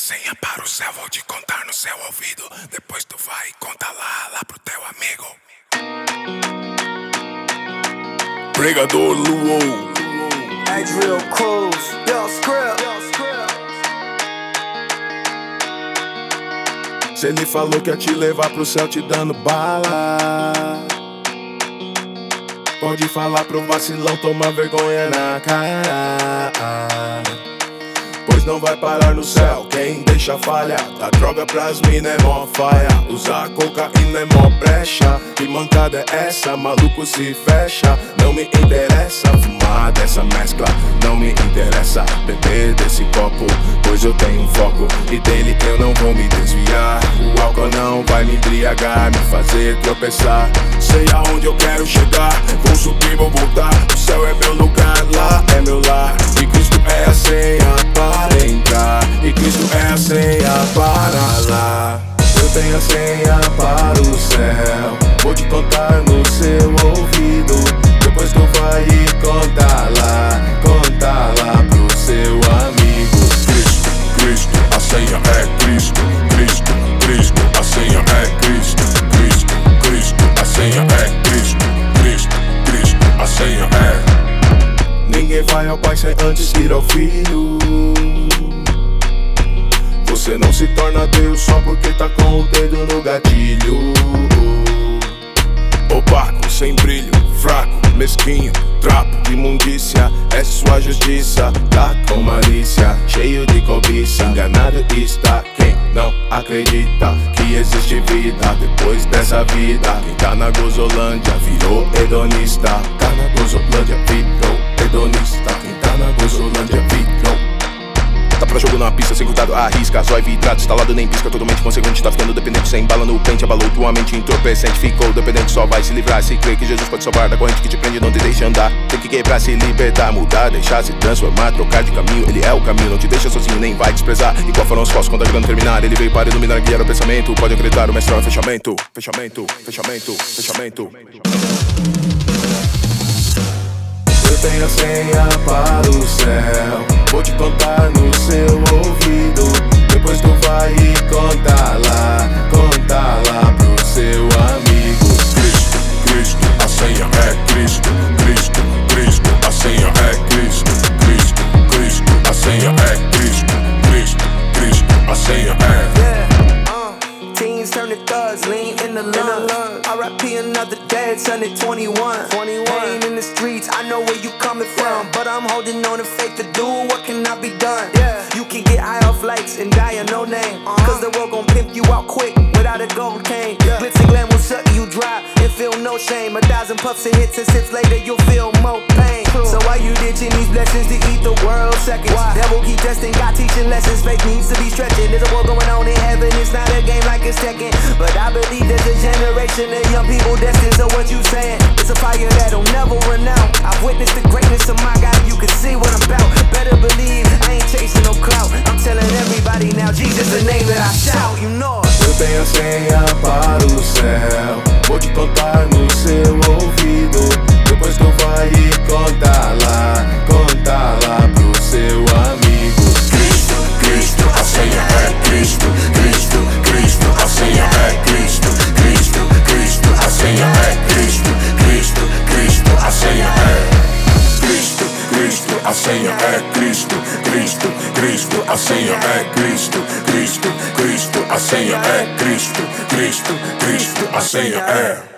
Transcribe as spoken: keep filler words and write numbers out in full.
senha para o céu, vou te contar no seu ouvido. Depois tu vai e conta lá, lá pro teu amigo. Pregador Luou, Adriel Cruz, Yo Script. Se ele falou que ia te levar pro céu te dando bala, pode falar pro vacilão, toma vergonha na cara. Pois não vai parar no céu, quem deixa falha. Dá droga pras mina é mó faia. Usar cocaína é mó brecha. Que mancada é essa? Maluco se fecha. Não me interessa fumar dessa mescla, não me interessa beber desse copo, pois eu tenho um foco e dele eu não vou me desviar. O álcool não vai me embriagar, me fazer tropeçar. Sei aonde eu quero chegar, vou subir, vou voltar. O céu é meu lugar, lá é meu lar. E Cristo é a senha para entrar, e Cristo é a senha para lá. Eu tenho a senha para o céu, vou te contar no seu ouvido. Depois tu vai e conta lá, conta lá pro seu amigo. Cristo, Cristo, a senha é Cristo. Cristo, Cristo, a senha é Cristo. Cristo, Cristo, a senha é Cristo. Cristo, Cristo, a senha é. Ninguém vai ao Pai sem antes ir ao Filho. Você não se torna Deus só porque tá com o dedo no gatilho. Opaco, sem brilho, fraco, mesquinho, trapo, imundícia, é sua justiça. Tá com malícia, cheio de cobiça, enganado está quem não acredita que existe vida depois dessa vida. Quem tá na Gozolândia virou hedonista. Tá na Gozolândia virou hedonista. Quem tá na Gozolândia virou. Tá pra jogo numa pista, sem cuidado, arrisca. Zóio vidrado, instalado, nem pisca. Totalmente consequente, tá ficando dependente. Sem bala no pente, abalou tua mente entorpecente. Ficou dependente, só vai se livrar se crê que Jesus pode salvar da corrente que te prende, não te deixa andar. Tem que quebrar, se libertar, mudar, deixar se transformar, trocar de caminho. Ele é o caminho, não te deixa sozinho, nem vai desprezar. E qual foram os falsos quando a grana terminar? Ele veio para iluminar, guiar o pensamento. Pode acreditar, o mestre é um fechamento. Fechamento, fechamento, fechamento. Eu tenho a senha para o céu, vou te contar no seu ouvido. Depois tu vai e conta lá, conta lá pro seu amigo. Cristo, Cristo, a senha é Cristo. Cristo, Cristo, a senha é Cristo. Cristo, Cristo, a senha é Cristo. Cristo, Cristo, a senha é. Yeah, uh, teens turn to thugs, lean in the lung. R I P another dead son at twenty-one. Pain in the streets, I know where you coming from, but I'm holding on to faith to do what cannot be done. You can get high off lights and die of no name, cause the world gon' pimp you out quick without a gold cane. Glitz and glam will suck you dry and feel no shame. A thousand puffs and hits and sips later you'll feel more pain. So why you ditching these blessings to eat the world seconds? Devil keep testing, God teaching lessons, faith needs to be stretching. There's a war going on in heaven, it's not a game like it's Tekken, but I believe there's a generation of young people destined. So what you saying? It's a fire that'll never run out. I've witnessed the greatness of my God, you can see what I'm about. Better believe I ain't chasing no clout, I'm telling everybody now, Jesus the name that I shout, you know. Eu tenho a senha para o céu, vou te contar no seu ouvido. Depois tu vai e conta lá, conta lá pro seu amigo. Cristo, Cristo, a senha é Cristo. Cristo, Cristo, a senha é Cristo. Cristo, Cristo, a senha é Cristo. Cristo, Cristo, a senha é. Cristo, Cristo, a senha é Cristo. Cristo, Cristo, a senha é Cristo. Cristo, Cristo, a senha é Cristo. Cristo, Cristo, a senha é.